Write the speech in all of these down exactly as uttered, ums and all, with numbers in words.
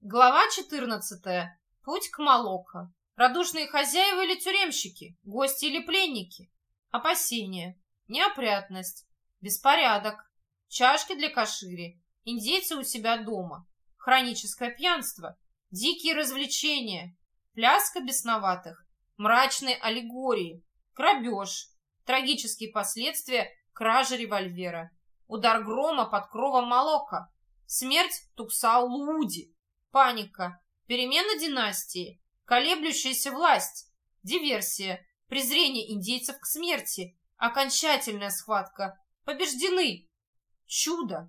Глава четырнадцатая. Путь к Молоко. Радушные хозяева или тюремщики, гости или пленники. Опасения, неопрятность, беспорядок, чашки для кашири, индейцы у себя дома, хроническое пьянство, дикие развлечения, пляска бесноватых, мрачные аллегории, грабеж, трагические последствия кражи револьвера, удар грома под кровом Молоко, смерть Туксау-Лууди, паника, перемена династии, колеблющаяся власть, диверсия, презрение индейцев к смерти, окончательная схватка, побеждены, чудо.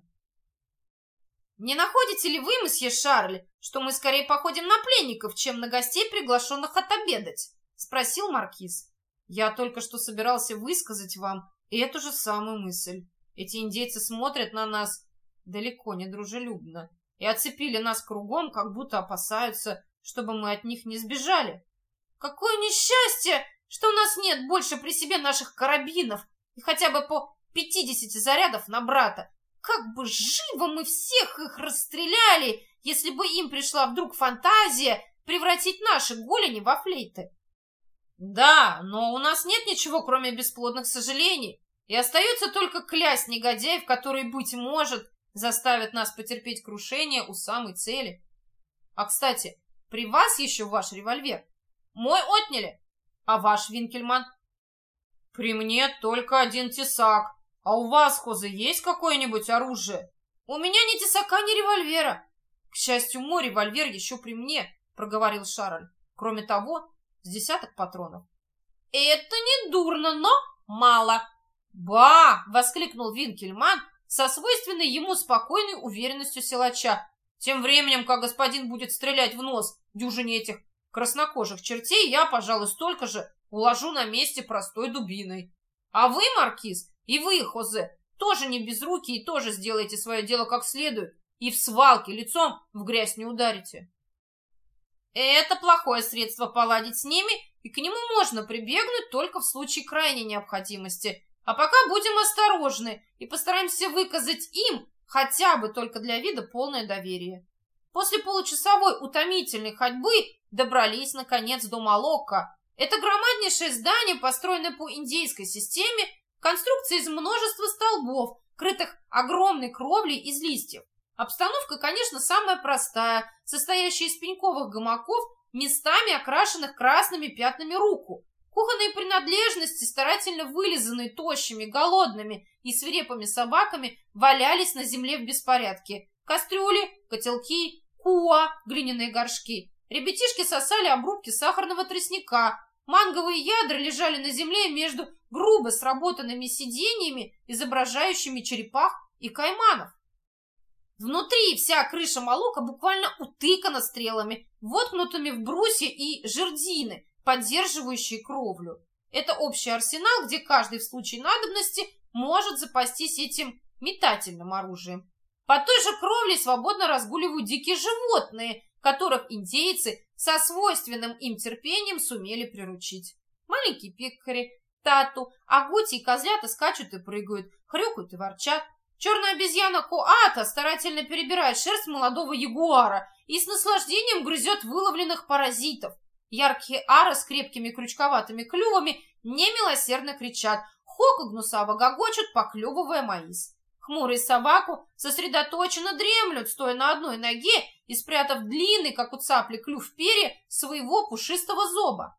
Не находите ли вы, месье Шарль, что мы скорее походим на пленников, чем на гостей, приглашенных отобедать? Спросил маркиз. Я только что собирался высказать вам эту же самую мысль. Эти индейцы смотрят на нас далеко не дружелюбно и оцепили нас кругом, как будто опасаются, чтобы мы от них не сбежали. Какое несчастье, что у нас нет больше при себе наших карабинов и хотя бы по пятидесяти зарядов на брата. Как бы живо мы всех их расстреляли, если бы им пришла вдруг фантазия превратить наши голени во флейты. Да, но у нас нет ничего, кроме бесплодных сожалений, и остается только клясть негодяев, которые, быть может, заставят нас потерпеть крушение у самой цели. А, кстати, при вас еще ваш револьвер. Мой отняли, а ваш, Винкельман? При мне только один тесак. А у вас, Хозе, есть какое-нибудь оружие? У меня ни тесака, ни револьвера. К счастью, мой револьвер еще при мне, проговорил Шарль. Кроме того, с десяток патронов. Это не дурно, но мало. Ба! Воскликнул Винкельман со свойственной ему спокойной уверенностью силача. Тем временем, как господин будет стрелять в нос дюжине этих краснокожих чертей, я, пожалуй, столько же уложу на месте простой дубиной. А вы, маркиз, и вы, Хозе, тоже не безрукие и тоже сделаете свое дело как следует, и в свалке лицом в грязь не ударите. Это плохое средство поладить с ними, и к нему можно прибегнуть только в случае крайней необходимости. А пока будем осторожны и постараемся выказать им хотя бы только для вида полное доверие. После получасовой утомительной ходьбы добрались, наконец, до Молоко. Это громаднейшее здание, построенное по индейской системе, конструкция из множества столбов, крытых огромной кровлей из листьев. Обстановка, конечно, самая простая, состоящая из пеньковых гамаков, местами окрашенных красными пятнами руку. Кухонные принадлежности, старательно вылизанные тощими, голодными и свирепыми собаками, валялись на земле в беспорядке. Кастрюли, котелки, куа, глиняные горшки. Ребятишки сосали обрубки сахарного тростника. Манговые ядра лежали на земле между грубо сработанными сиденьями, изображающими черепах и кайманов. Внутри вся крыша Молоко буквально утыкана стрелами, воткнутыми в брусья и жердины, поддерживающие кровлю. Это общий арсенал, где каждый в случае надобности может запастись этим метательным оружием. По той же кровле свободно разгуливают дикие животные, которых индейцы со свойственным им терпением сумели приручить. Маленькие пекари, тату, агути и козлята скачут и прыгают, хрюкают и ворчат. Черная обезьяна Коата старательно перебирает шерсть молодого ягуара и с наслаждением грызет выловленных паразитов. Яркие ары с крепкими крючковатыми клювами немилосердно кричат, Хок и гнусаво гогочут, поклевывая маис. Хмурые собаку сосредоточенно дремлют, стоя на одной ноге и спрятав длинный, как у цапли, клюв перья своего пушистого зоба.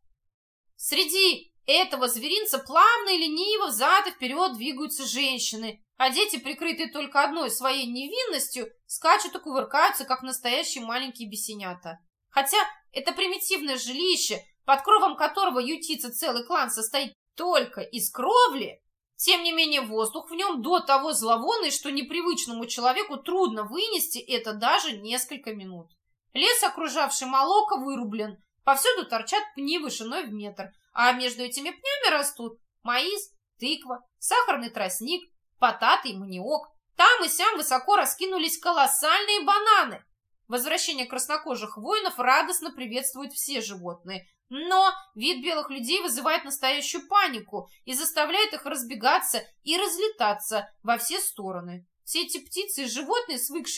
Среди этого зверинца плавно и лениво взад и вперед двигаются женщины, а дети, прикрытые только одной своей невинностью, скачут и кувыркаются, как настоящие маленькие бесенята. Хотя это примитивное жилище, под кровом которого ютится целый клан, состоит только из кровли, тем не менее воздух в нем до того зловонный, что непривычному человеку трудно вынести это даже несколько минут. Лес, окружавший Молоко, вырублен, повсюду торчат пни вышиной в метр, а между этими пнями растут маис, тыква, сахарный тростник, потаты и маниок. Там и сям высоко раскинулись колоссальные бананы. Возвращение краснокожих воинов радостно приветствуют все животные, но вид белых людей вызывает настоящую панику и заставляет их разбегаться и разлетаться во все стороны. Все эти птицы и животные, свыкшиеся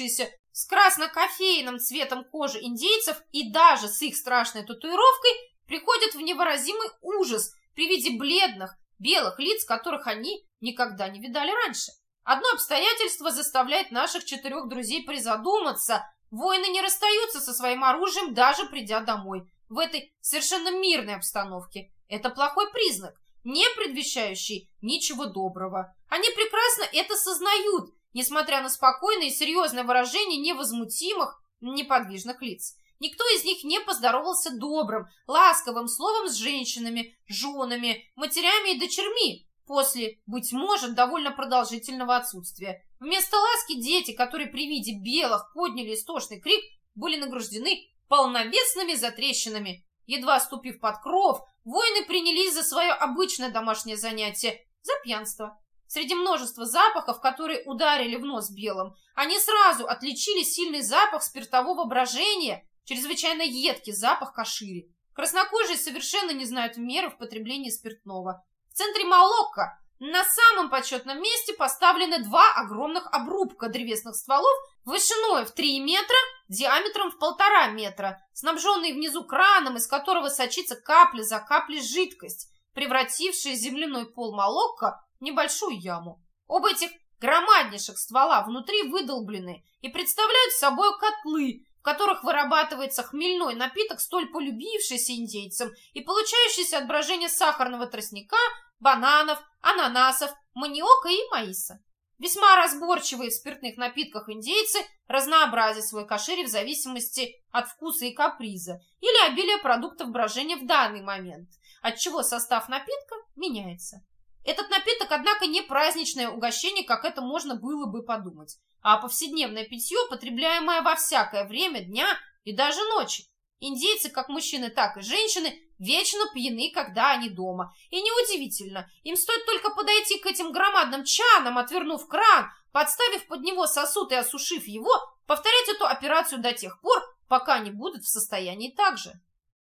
с красно-кофейным цветом кожи индейцев и даже с их страшной татуировкой приходят в невыразимый ужас при виде бледных, белых лиц, которых они никогда не видали раньше. Одно обстоятельство заставляет наших четырех друзей призадуматься. Воины не расстаются со своим оружием, даже придя домой, в этой совершенно мирной обстановке. Это плохой признак, не предвещающий ничего доброго. Они прекрасно это сознают, несмотря на спокойное и серьезное выражение невозмутимых, неподвижных лиц. Никто из них не поздоровался добрым, ласковым словом с женщинами, женами, матерями и дочерьми после, быть может, довольно продолжительного отсутствия. Вместо ласки дети, которые при виде белых подняли истошный крик, были награждены полновесными затрещинами. Едва ступив под кров, воины принялись за свое обычное домашнее занятие – за пьянство. Среди множества запахов, которые ударили в нос белым, они сразу отличили сильный запах спиртового брожения, чрезвычайно едкий запах кашири. Краснокожие совершенно не знают меры в потреблении спиртного. В центре Молокко на самом почетном месте поставлены два огромных обрубка древесных стволов вышиной в три метра, диаметром в полтора метра, снабженные внизу краном, из которого сочится капля за каплей жидкость, превратившая земляной пол Молокко в небольшую яму. Оба этих громаднейших ствола внутри выдолблены и представляют собой котлы, в которых вырабатывается хмельной напиток, столь полюбившийся индейцам и получающийся от брожения сахарного тростника, бананов, ананасов, маниока и маиса. Весьма разборчивые в спиртных напитках индейцы разнообразят свой кашири в зависимости от вкуса и каприза или обилия продуктов брожения в данный момент, отчего состав напитка меняется. Этот напиток, однако, не праздничное угощение, как это можно было бы подумать, а повседневное питье, потребляемое во всякое время дня и даже ночи. Индейцы, как мужчины, так и женщины, вечно пьяны, когда они дома. И неудивительно, им стоит только подойти к этим громадным чанам, отвернув кран, подставив под него сосуд и осушив его, повторять эту операцию до тех пор, пока они будут в состоянии так же.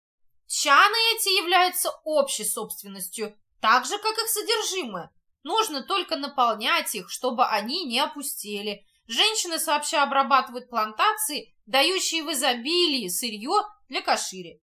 Чаны эти являются общей собственностью, так же, как их содержимое. Нужно только наполнять их, чтобы они не опустели. Женщины сообща обрабатывают плантации, дающие в изобилии сырье для кашири.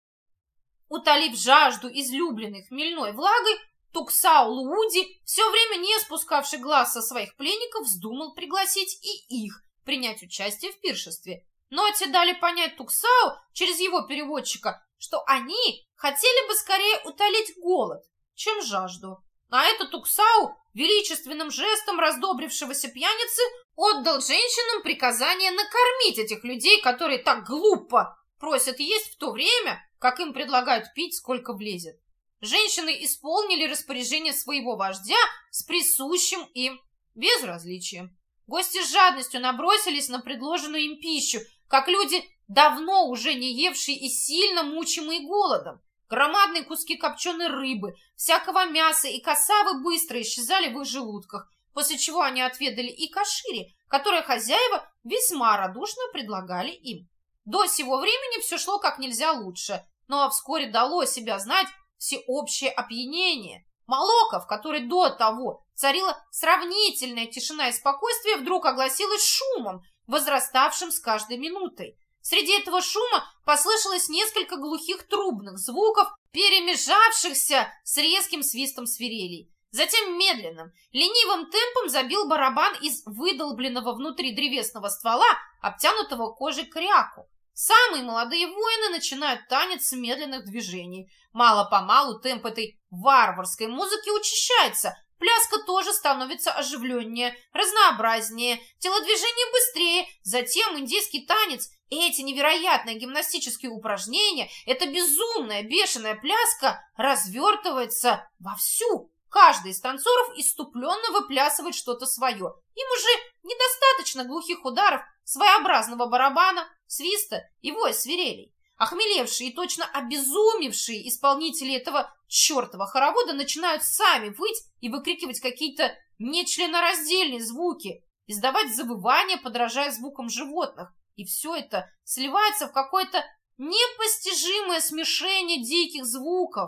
Утолив жажду излюбленной хмельной влагой, Туксау Лууди, все время не спускавший глаз со своих пленников, вздумал пригласить и их принять участие в пиршестве. Но те дали понять Туксау через его переводчика, что они хотели бы скорее утолить голод, чем жажду. А этот Туксау, величественным жестом раздобрившегося пьяницы, отдал женщинам приказание накормить этих людей, которые так глупо просят есть в то время, как им предлагают пить, сколько влезет. Женщины исполнили распоряжение своего вождя с присущим им безразличием. Гости с жадностью набросились на предложенную им пищу, как люди, давно уже не евшие и сильно мучимые голодом. Громадные куски копченой рыбы, всякого мяса и касавы быстро исчезали в их желудках, после чего они отведали и кашири, которое хозяева весьма радушно предлагали им. До сего времени все шло как нельзя лучше, но вскоре дало себя знать всеобщее опьянение. Молокко, в которой до того царила сравнительная тишина и спокойствие, вдруг огласилось шумом, возраставшим с каждой минутой. Среди этого шума послышалось несколько глухих трубных звуков, перемежавшихся с резким свистом свирелей. Затем медленным, ленивым темпом забил барабан из выдолбленного внутри древесного ствола, обтянутого кожей кряку. Самые молодые воины начинают танец медленных движений. Мало-помалу темп этой варварской музыки учащается, пляска тоже становится оживленнее, разнообразнее, телодвижение быстрее, затем индийский танец. Эти невероятные гимнастические упражнения, эта безумная бешеная пляска развертывается вовсю. Каждый из танцоров иступленно выплясывает что-то свое. Им уже недостаточно глухих ударов своеобразного барабана, свиста и воя свирелей. Охмелевшие и точно обезумевшие исполнители этого чертова хоровода начинают сами выть и выкрикивать какие-то нечленораздельные звуки, издавать завывания, подражая звукам животных. И все это сливается в какое-то непостижимое смешение диких звуков.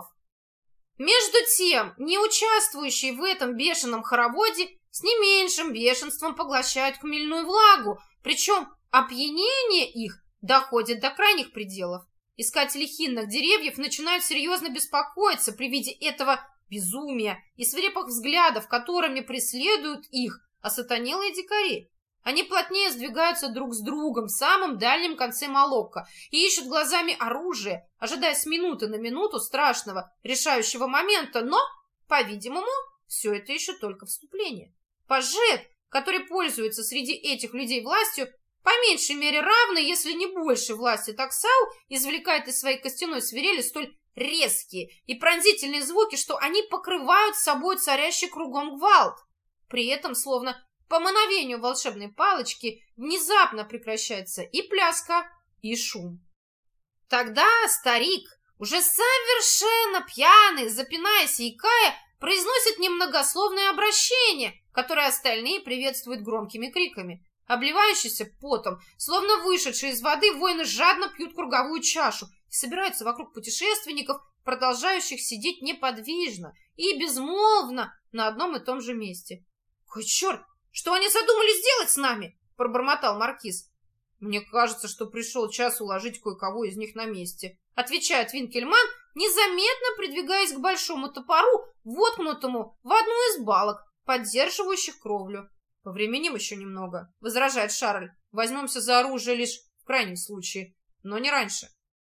Между тем, не участвующие в этом бешеном хороводе с не меньшим бешенством поглощают хмельную влагу, причем опьянение их доходит до крайних пределов. Искатели хинных деревьев начинают серьезно беспокоиться при виде этого безумия и свирепых взглядов, которыми преследуют их осатанелые дикари. Они плотнее сдвигаются друг с другом в самом дальнем конце Молокко и ищут глазами оружие, ожидая с минуты на минуту страшного решающего момента, но, по-видимому, все это еще только вступление. Пажет, который пользуется среди этих людей властью, по меньшей мере равной, если не больше власти Таксау, извлекает из своей костяной свирели столь резкие и пронзительные звуки, что они покрывают собой царящий кругом гвалт. При этом, словно по мановению волшебной палочки, внезапно прекращается и пляска, и шум. Тогда старик, уже совершенно пьяный, запинаясь и икая, произносит немногословное обращение, которое остальные приветствуют громкими криками. Обливающиеся потом, словно вышедшие из воды, воины жадно пьют круговую чашу и собираются вокруг путешественников, продолжающих сидеть неподвижно и безмолвно на одном и том же месте. «Ой, черт! Что они задумали сделать с нами?» – пробормотал маркиз. «Мне кажется, что пришел час уложить кое-кого из них на месте», – отвечает Винкельман, незаметно придвигаясь к большому топору, воткнутому в одну из балок, поддерживающих кровлю. «Повременим еще немного», – возражает Шарль. «Возьмемся за оружие лишь в крайнем случае, но не раньше».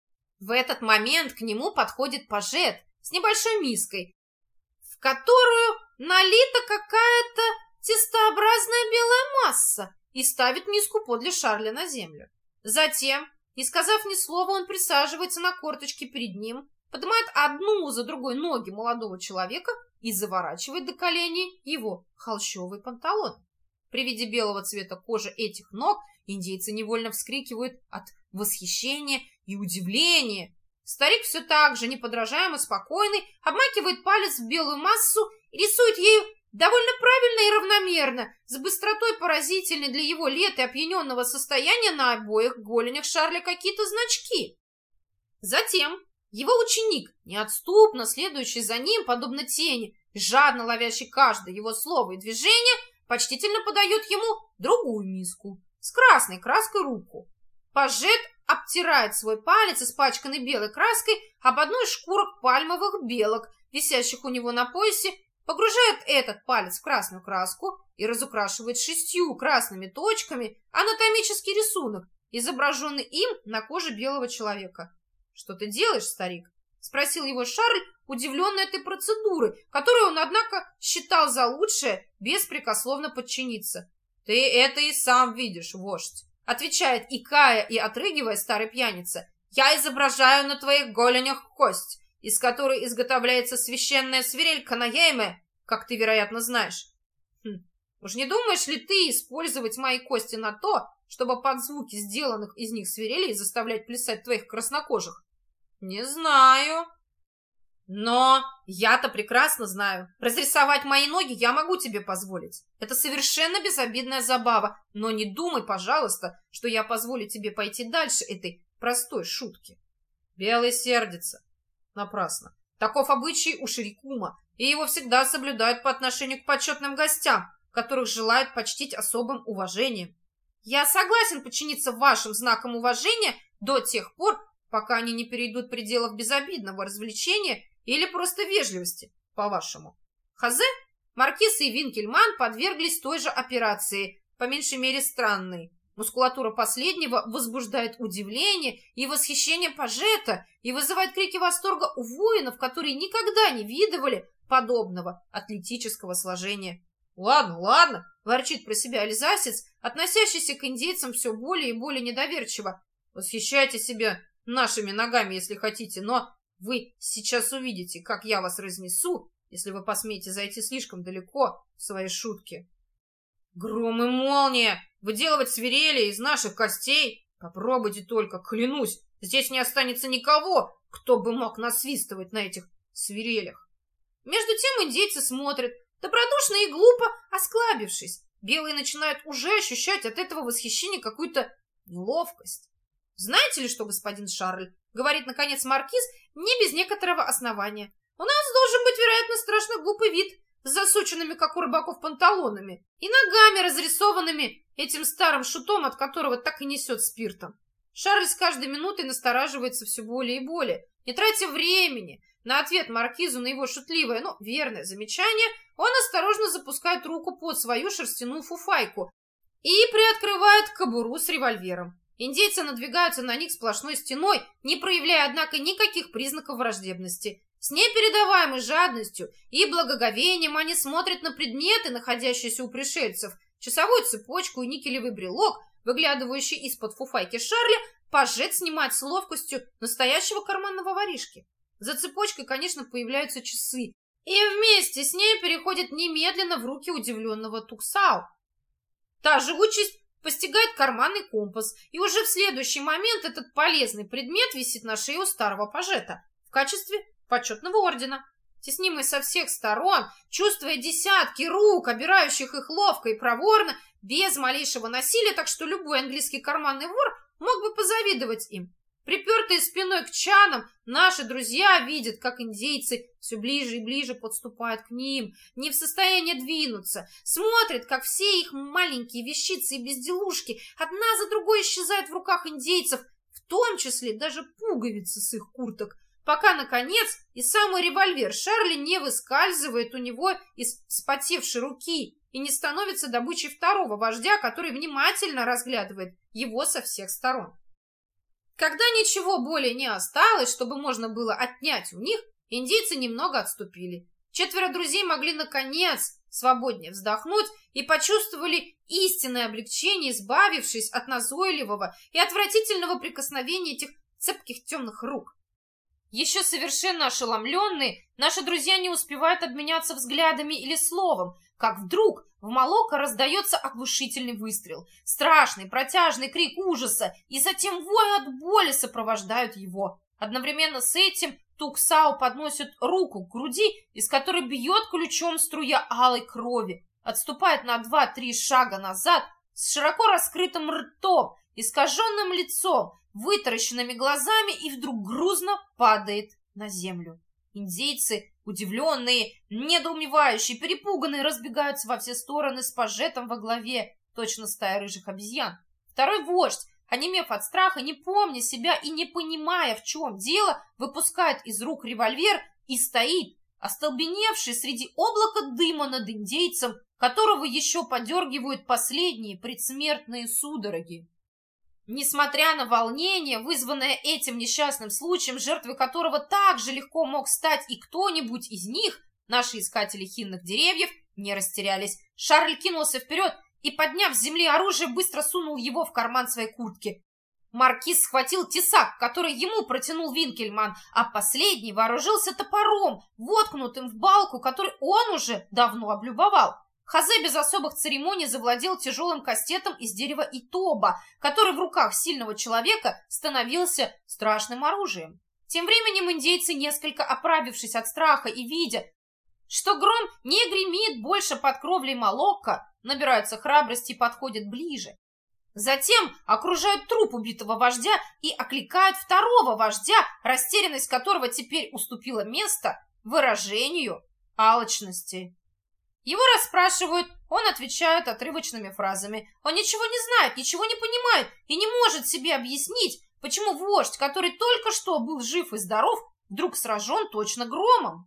В этот момент к нему подходит пажет с небольшой миской, в которую налита какая-то тестообразная белая масса, и ставит миску подле Шарля на землю. Затем, не сказав ни слова, он присаживается на корточки перед ним, поднимает одну за другой ноги молодого человека и заворачивает до коленей его холщовый панталон. При виде белого цвета кожи этих ног индейцы невольно вскрикивают от восхищения и удивления. Старик все так же, неподражаемо спокойный, обмакивает палец в белую массу и рисует ею довольно правильно и равномерно, с быстротой поразительной для его лет и опьяненного состояния на обоих голенях Шарля какие-то значки. Затем его ученик, неотступно следующий за ним, подобно тени, жадно ловящий каждое его слово и движение, почтительно подает ему другую миску с красной краской руку. Пажет обтирает свой палец, испачканный белой краской, об одну из шкурок пальмовых белок, висящих у него на поясе, погружает этот палец в красную краску и разукрашивает шестью красными точками анатомический рисунок, изображенный им на коже белого человека. «Что ты делаешь, старик?» — спросил его Шарль, удивленный этой процедурой, которую он, однако, считал за лучшее беспрекословно подчиниться. «Ты это и сам видишь, вождь», — отвечает, икая и отрыгивая старый пьяница. «Я изображаю на твоих голенях кость, из которой изготовляется священная свирель Канаейме, как ты, вероятно, знаешь. Хм, уж не думаешь ли ты использовать мои кости на то, чтобы под звуки сделанных из них свирелей заставлять плясать твоих краснокожих? Не знаю. Но я-то прекрасно знаю. Разрисовать мои ноги я могу тебе позволить. Это совершенно безобидная забава, но не думай, пожалуйста, что я позволю тебе пойти дальше этой простой шутки. Белый сердится. Напрасно. Таков обычай у Ширикума, и его всегда соблюдают по отношению к почетным гостям, которых желают почтить особым уважением. Я согласен подчиниться вашим знакам уважения до тех пор, пока они не перейдут пределов безобидного развлечения или просто вежливости, по-вашему. Хозе, маркиз и Винкельман подверглись той же операции, по меньшей мере странной. Мускулатура последнего возбуждает удивление и восхищение пажета и вызывает крики восторга у воинов, которые никогда не видывали подобного атлетического сложения. «Ладно, ладно», — ворчит про себя альзасец, относящийся к индейцам все более и более недоверчиво. «Восхищайте себя нашими ногами, если хотите, но вы сейчас увидите, как я вас разнесу, если вы посмеете зайти слишком далеко в свои шутки». «Гром и молния! Выделывать свирели из наших костей? Попробуйте только, клянусь, здесь не останется никого, кто бы мог насвистывать на этих свирелях». Между тем индейцы смотрят, добродушно и глупо осклабившись. Белые начинают уже ощущать от этого восхищения какую-то неловкость. «Знаете ли что, господин Шарль?» — говорит, наконец, маркиз, не без некоторого основания. «У нас должен быть, вероятно, страшно глупый вид с засученными, как у рыбаков, панталонами и ногами, разрисованными этим старым шутом, от которого так и несет спиртом. Шарль с каждой минутой настораживается все более и более. Не тратя времени на ответ маркизу на его шутливое, но верное замечание, он осторожно запускает руку под свою шерстяную фуфайку и приоткрывает кобуру с револьвером. Индейцы надвигаются на них сплошной стеной, не проявляя, однако, никаких признаков враждебности. С непередаваемой жадностью и благоговением они смотрят на предметы, находящиеся у пришельцев, часовую цепочку и никелевый брелок, выглядывающий из-под фуфайки Шарля, пажет снимать с ловкостью настоящего карманного воришки. За цепочкой, конечно, появляются часы, и вместе с ней переходят немедленно в руки удивленного Туксау. Та же участь постигает карманный компас, и уже в следующий момент этот полезный предмет висит на шее у старого пажета в качестве почетного ордена. Теснимый со всех сторон, чувствуя десятки рук, обирающих их ловко и проворно, без малейшего насилия, так что любой английский карманный вор мог бы позавидовать им. Припертые спиной к чанам, наши друзья видят, как индейцы все ближе и ближе подступают к ним, не в состоянии двинуться, смотрят, как все их маленькие вещицы и безделушки одна за другой исчезают в руках индейцев, в том числе даже пуговицы с их курток, пока, наконец, и самый револьвер Шарли не выскальзывает у него из вспотевшей руки и не становится добычей второго вождя, который внимательно разглядывает его со всех сторон. Когда ничего более не осталось, чтобы можно было отнять у них, индейцы немного отступили. Четверо друзей могли, наконец, свободнее вздохнуть и почувствовали истинное облегчение, избавившись от назойливого и отвратительного прикосновения этих цепких темных рук. Еще совершенно ошеломленные, наши друзья не успевают обменяться взглядами или словом, как вдруг в Молоко раздается оглушительный выстрел. Страшный протяжный крик ужаса и затем вой от боли сопровождают его. Одновременно с этим Туксау подносит руку к груди, из которой бьет ключом струя алой крови, отступает на два-три шага назад с широко раскрытым ртом, искаженным лицом, вытаращенными глазами и вдруг грузно падает на землю. Индейцы, удивленные, недоумевающие, перепуганные, разбегаются во все стороны с пажетом во главе, точно стая рыжих обезьян. Второй вождь, онемев от страха, не помня себя и не понимая, в чем дело, выпускает из рук револьвер и стоит, остолбеневший среди облака дыма над индейцем, которого еще подергивают последние предсмертные судороги. Несмотря на волнение, вызванное этим несчастным случаем, жертвой которого так же легко мог стать и кто-нибудь из них, наши искатели хинных деревьев не растерялись. Шарль кинулся вперед и, подняв с земли оружие, быстро сунул его в карман своей куртки. Маркиз схватил тесак, который ему протянул Винкельман, а последний вооружился топором, воткнутым в балку, который он уже давно облюбовал. Хозе без особых церемоний завладел тяжелым кастетом из дерева итоба, который в руках сильного человека становился страшным оружием. Тем временем индейцы, несколько оправившись от страха и видя, что гром не гремит больше под кровлей Молоко, набираются храбрости и подходят ближе. Затем окружают труп убитого вождя и окликают второго вождя, растерянность которого теперь уступила место выражению алчности. Его расспрашивают, он отвечает отрывочными фразами. Он ничего не знает, ничего не понимает и не может себе объяснить, почему вождь, который только что был жив и здоров, вдруг сражен точно громом.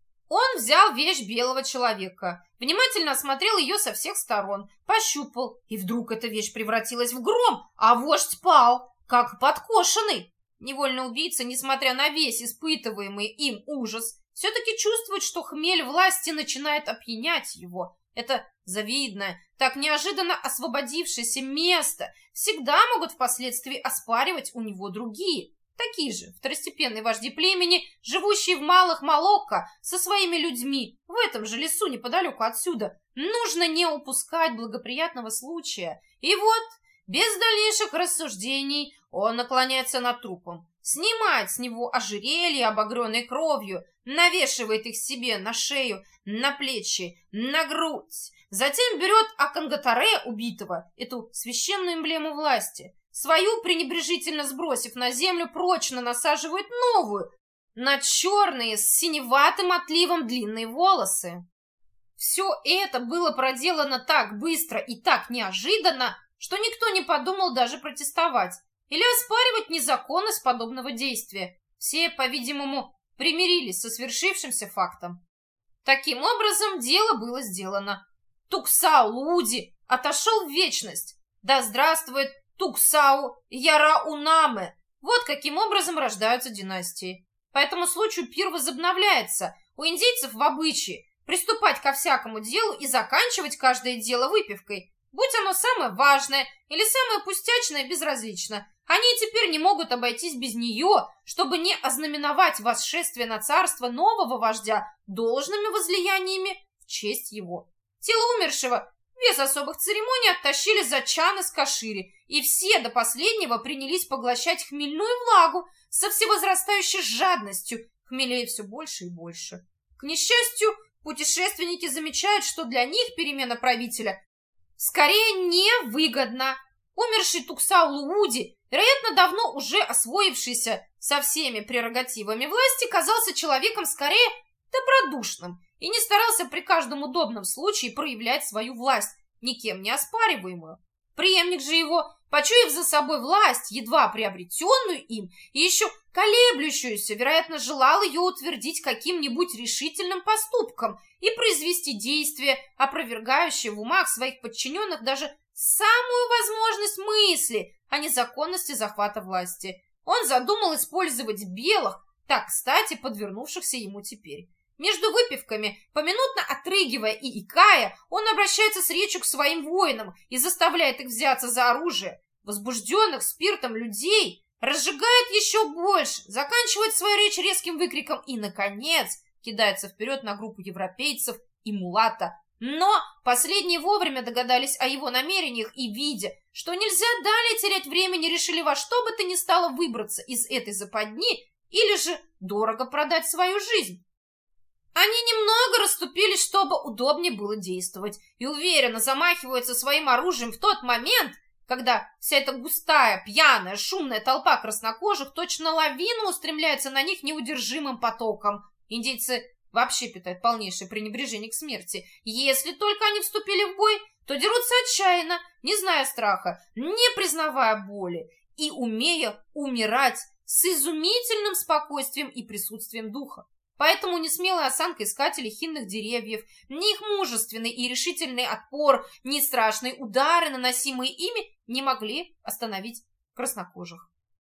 Он взял вещь белого человека, внимательно осмотрел ее со всех сторон, пощупал, и вдруг эта вещь превратилась в гром, а вождь пал, как подкошенный. Невольный убийца, несмотря на весь испытываемый им ужас, все-таки чувствует, что хмель власти начинает опьянять его. Это завидное, так неожиданно освободившееся место всегда могут впоследствии оспаривать у него другие, такие же второстепенные вожди племени, живущие в малых Молоко со своими людьми в этом же лесу неподалеку отсюда. Нужно не упускать благоприятного случая. И вот, без дальнейших рассуждений, он наклоняется над трупом, снимает с него ожерелье, обогренное кровью, навешивает их себе на шею, на плечи, на грудь. Затем берет Аконгатаре убитого, эту священную эмблему власти, свою, пренебрежительно сбросив на землю, прочно насаживает новую, на черные с синеватым отливом длинные волосы. Все это было проделано так быстро и так неожиданно, что никто не подумал даже протестовать или оспаривать незаконность подобного действия. Все, по-видимому, примирились со свершившимся фактом. Таким образом, дело было сделано. Туксау Лууди отошел в вечность. Да здравствует Туксау Яраунаме! Вот каким образом рождаются династии. По этому случаю пир возобновляется. У индейцев в обычае приступать ко всякому делу и заканчивать каждое дело выпивкой. Будь оно самое важное или самое пустячное, безразлично. Они теперь не могут обойтись без нее, чтобы не ознаменовать восшествие на царство нового вождя должными возлияниями в честь его. Тело умершего без особых церемоний оттащили за чан из кашири, и все до последнего принялись поглощать хмельную влагу со всевозрастающей жадностью, хмелея все больше и больше. К несчастью, путешественники замечают, что для них перемена правителя скорее невыгодна. Умерший Туксау Лууди, вероятно, давно уже освоившийся со всеми прерогативами власти, казался человеком скорее добродушным и не старался при каждом удобном случае проявлять свою власть, никем не оспариваемую. Преемник же его, почуяв за собой власть, едва приобретенную им, и еще колеблющуюся, вероятно, желал ее утвердить каким-нибудь решительным поступком и произвести действие, опровергающее в умах своих подчиненных даже самую возможность мысли о незаконности захвата власти. Он задумал использовать белых, так кстати подвернувшихся ему теперь. Между выпивками, поминутно отрыгивая и икая, он обращается с речью к своим воинам и заставляет их взяться за оружие. Возбужденных спиртом людей разжигает еще больше, заканчивает свою речь резким выкриком и, наконец, кидается вперед на группу европейцев и мулата. Но последние вовремя догадались о его намерениях и, видя, что нельзя далее терять времени, решили во что бы то ни стало выбраться из этой западни или же дорого продать свою жизнь. Они немного расступились, чтобы удобнее было действовать, и уверенно замахиваются своим оружием в тот момент, когда вся эта густая, пьяная, шумная толпа краснокожих точно лавина устремляется на них неудержимым потоком. Индейцы вообще питают полнейшее пренебрежение к смерти. Если только они вступили в бой, то дерутся отчаянно, не зная страха, не признавая боли и умея умирать с изумительным спокойствием и присутствием духа. Поэтому ни смелая осанка искателей хинных деревьев, ни их мужественный и решительный отпор, ни страшные удары, наносимые ими, не могли остановить краснокожих.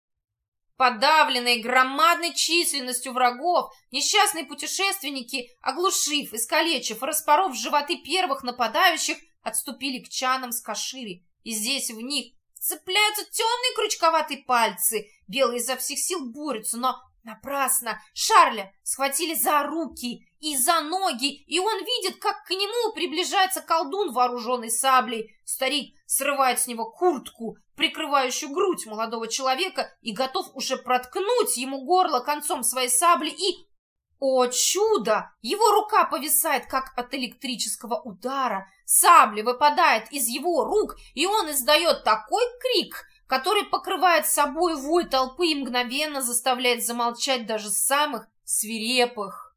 Подавленные громадной численностью врагов, несчастные путешественники, оглушив, искалечив, распоров животы первых нападающих, отступили к чанам с кашири, и здесь в них цепляются темные крючковатые пальцы, белые изо всех сил борются, но напрасно. Шарля схватили за руки и за ноги, и он видит, как к нему приближается колдун, вооруженный саблей. Старик срывает с него куртку, прикрывающую грудь молодого человека, и готов уже проткнуть ему горло концом своей сабли, и... О чудо! Его рука повисает, как от электрического удара. Сабля выпадает из его рук, и он издает такой крик, который покрывает собой вой толпы и мгновенно заставляет замолчать даже самых свирепых.